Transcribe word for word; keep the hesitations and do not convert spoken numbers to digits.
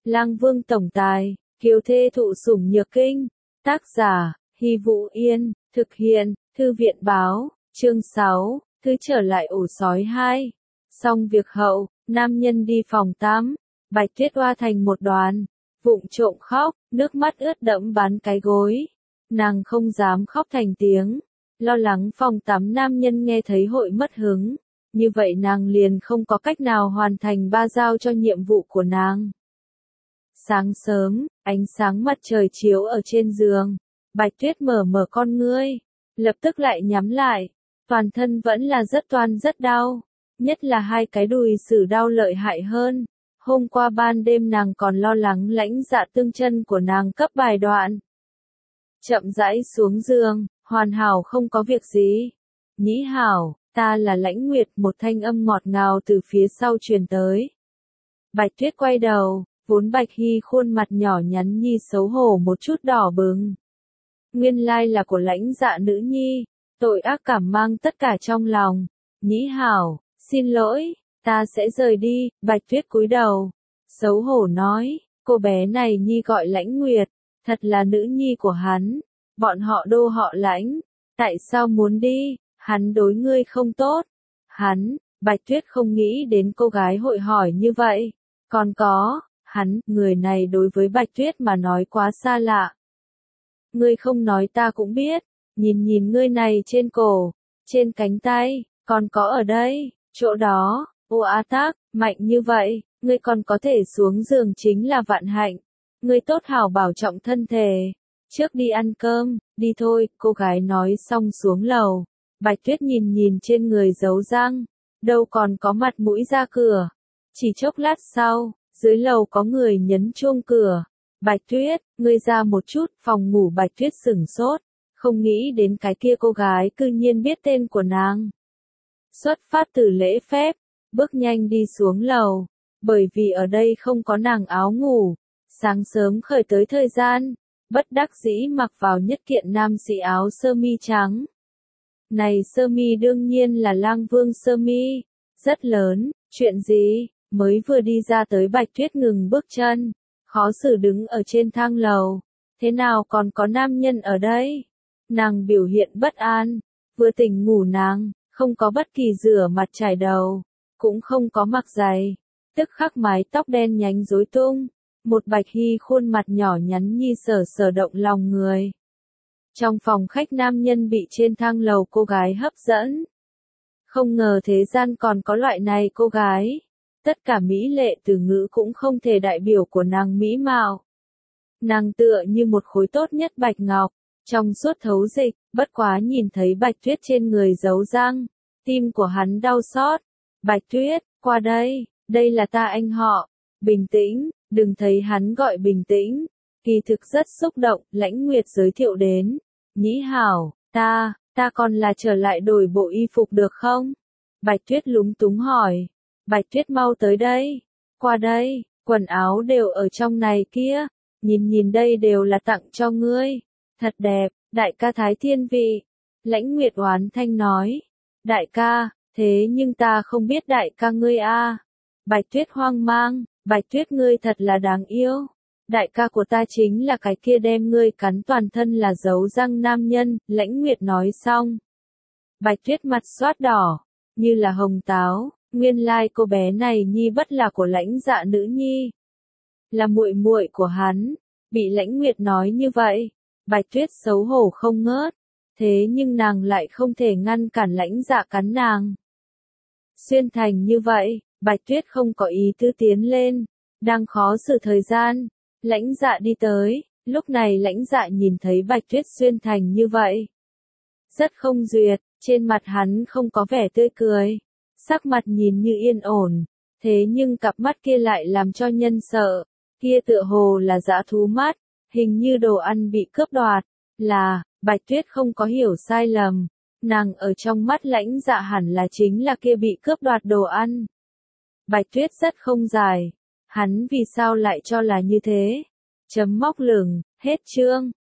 Lang Vương tổng tài, kiều thê thụ sủng nhược kinh. Tác giả, Hy Vũ Yên, thực hiện, Thư viện báo, chương sáu, Thư trở lại ổ sói hai. Xong việc hậu, nam nhân đi phòng tắm, Bạch Tuyết oa thành một đoàn, vụng trộm khóc, nước mắt ướt đẫm bán cái gối. Nàng không dám khóc thành tiếng, lo lắng phòng tắm nam nhân nghe thấy hội mất hứng, như vậy nàng liền không có cách nào hoàn thành ba giao cho nhiệm vụ của nàng. Sáng sớm, ánh sáng mặt trời chiếu ở trên giường, Bạch Tuyết mở mở con ngươi, lập tức lại nhắm lại, toàn thân vẫn là rất toan rất đau, nhất là hai cái đùi sử đau lợi hại hơn. Hôm qua ban đêm nàng còn lo lắng Lãnh Dạ tương chân của nàng cấp bài đoạn. Chậm rãi xuống giường, hoàn hảo không có việc gì. Nhĩ hảo, ta là Lãnh Nguyệt, một thanh âm ngọt ngào từ phía sau truyền tới. Bạch Tuyết quay đầu, vốn Bạch Hy khuôn mặt nhỏ nhắn nhi xấu hổ một chút đỏ bừng. Nguyên lai là của Lãnh Dạ nữ nhi, tội ác cảm mang tất cả trong lòng. Nhĩ hảo, xin lỗi, ta sẽ rời đi. Bạch Tuyết cúi đầu, xấu hổ nói, cô bé này nhi gọi Lãnh Nguyệt, thật là nữ nhi của hắn, bọn họ đô họ Lãnh, tại sao muốn đi, hắn đối ngươi không tốt. Hắn, Bạch Tuyết không nghĩ đến cô gái hội hỏi như vậy, còn có, hắn, người này đối với Bạch Tuyết mà nói quá xa lạ. Ngươi không nói ta cũng biết, nhìn nhìn ngươi này trên cổ, trên cánh tay, còn có ở đây, chỗ đó, ô a tác, mạnh như vậy, ngươi còn có thể xuống giường chính là vạn hạnh. Ngươi tốt hảo bảo trọng thân thể, trước đi ăn cơm, đi thôi, cô gái nói xong xuống lầu. Bạch Tuyết nhìn nhìn trên người giấu răng, đâu còn có mặt mũi ra cửa. Chỉ chốc lát sau, dưới lầu có người nhấn chuông cửa. Bạch Tuyết, ngươi ra một chút, phòng ngủ. Bạch Tuyết sửng sốt, không nghĩ đến cái kia cô gái cư nhiên biết tên của nàng. Xuất phát từ lễ phép, bước nhanh đi xuống lầu, bởi vì ở đây không có nàng áo ngủ. Sáng sớm khởi tới thời gian, bất đắc dĩ mặc vào nhất kiện nam sĩ áo sơ mi trắng. Này sơ mi đương nhiên là Lang Vương sơ mi, rất lớn, chuyện gì, mới vừa đi ra tới Bạch Tuyết ngừng bước chân, khó xử đứng ở trên thang lầu, thế nào còn có nam nhân ở đây? Nàng biểu hiện bất an, vừa tỉnh ngủ nàng, không có bất kỳ rửa mặt chải đầu, cũng không có mặc giày, tức khắc mái tóc đen nhánh rối tung. Một Bạch Hy khuôn mặt nhỏ nhắn nhi sở sở động lòng người. Trong phòng khách nam nhân bị trên thang lầu cô gái hấp dẫn. Không ngờ thế gian còn có loại này cô gái. Tất cả mỹ lệ từ ngữ cũng không thể đại biểu của nàng mỹ mạo. Nàng tựa như một khối tốt nhất bạch ngọc, trong suốt thấu dịch, bất quá nhìn thấy Bạch Tuyết trên người giấu răng, tim của hắn đau xót. Bạch Tuyết, qua đây, đây là ta anh họ, bình tĩnh. Đừng thấy hắn gọi bình tĩnh, kỳ thực rất xúc động. Lãnh Nguyệt giới thiệu đến. Nhĩ hảo, ta, ta còn là trở lại đổi bộ y phục được không? Bạch Tuyết lúng túng hỏi. Bạch Tuyết mau tới đây, qua đây, quần áo đều ở trong này kia, nhìn nhìn đây đều là tặng cho ngươi, thật đẹp, đại ca thái thiên vị. Lãnh Nguyệt oán thanh nói. Đại ca, thế nhưng ta không biết đại ca ngươi a. Bạch Tuyết hoang mang. Bạch Tuyết ngươi thật là đáng yêu. Đại ca của ta chính là cái kia đem ngươi cắn toàn thân là dấu răng nam nhân. Lãnh Nguyệt nói xong, Bạch Tuyết mặt xoát đỏ, như là hồng táo. Nguyên lai cô bé này nhi bất là của Lãnh Dạ nữ nhi, là muội muội của hắn. Bị Lãnh Nguyệt nói như vậy, Bạch Tuyết xấu hổ không ngớt. Thế nhưng nàng lại không thể ngăn cản Lãnh Dạ cắn nàng. Xuyên thành như vậy, Bạch Tuyết không có ý tứ tiến lên, đang khó xử thời gian. Lãnh Dạ đi tới, lúc này Lãnh Dạ nhìn thấy Bạch Tuyết xuyên thành như vậy, rất không duyệt, trên mặt hắn không có vẻ tươi cười, sắc mặt nhìn như yên ổn, thế nhưng cặp mắt kia lại làm cho nhân sợ, kia tựa hồ là dã thú mắt, hình như đồ ăn bị cướp đoạt, là, Bạch Tuyết không có hiểu sai lầm, nàng ở trong mắt Lãnh Dạ hẳn là chính là kia bị cướp đoạt đồ ăn. Bạch Tuyết rất không giải, hắn vì sao lại cho là như thế? Chấm móc lửng, hết chương.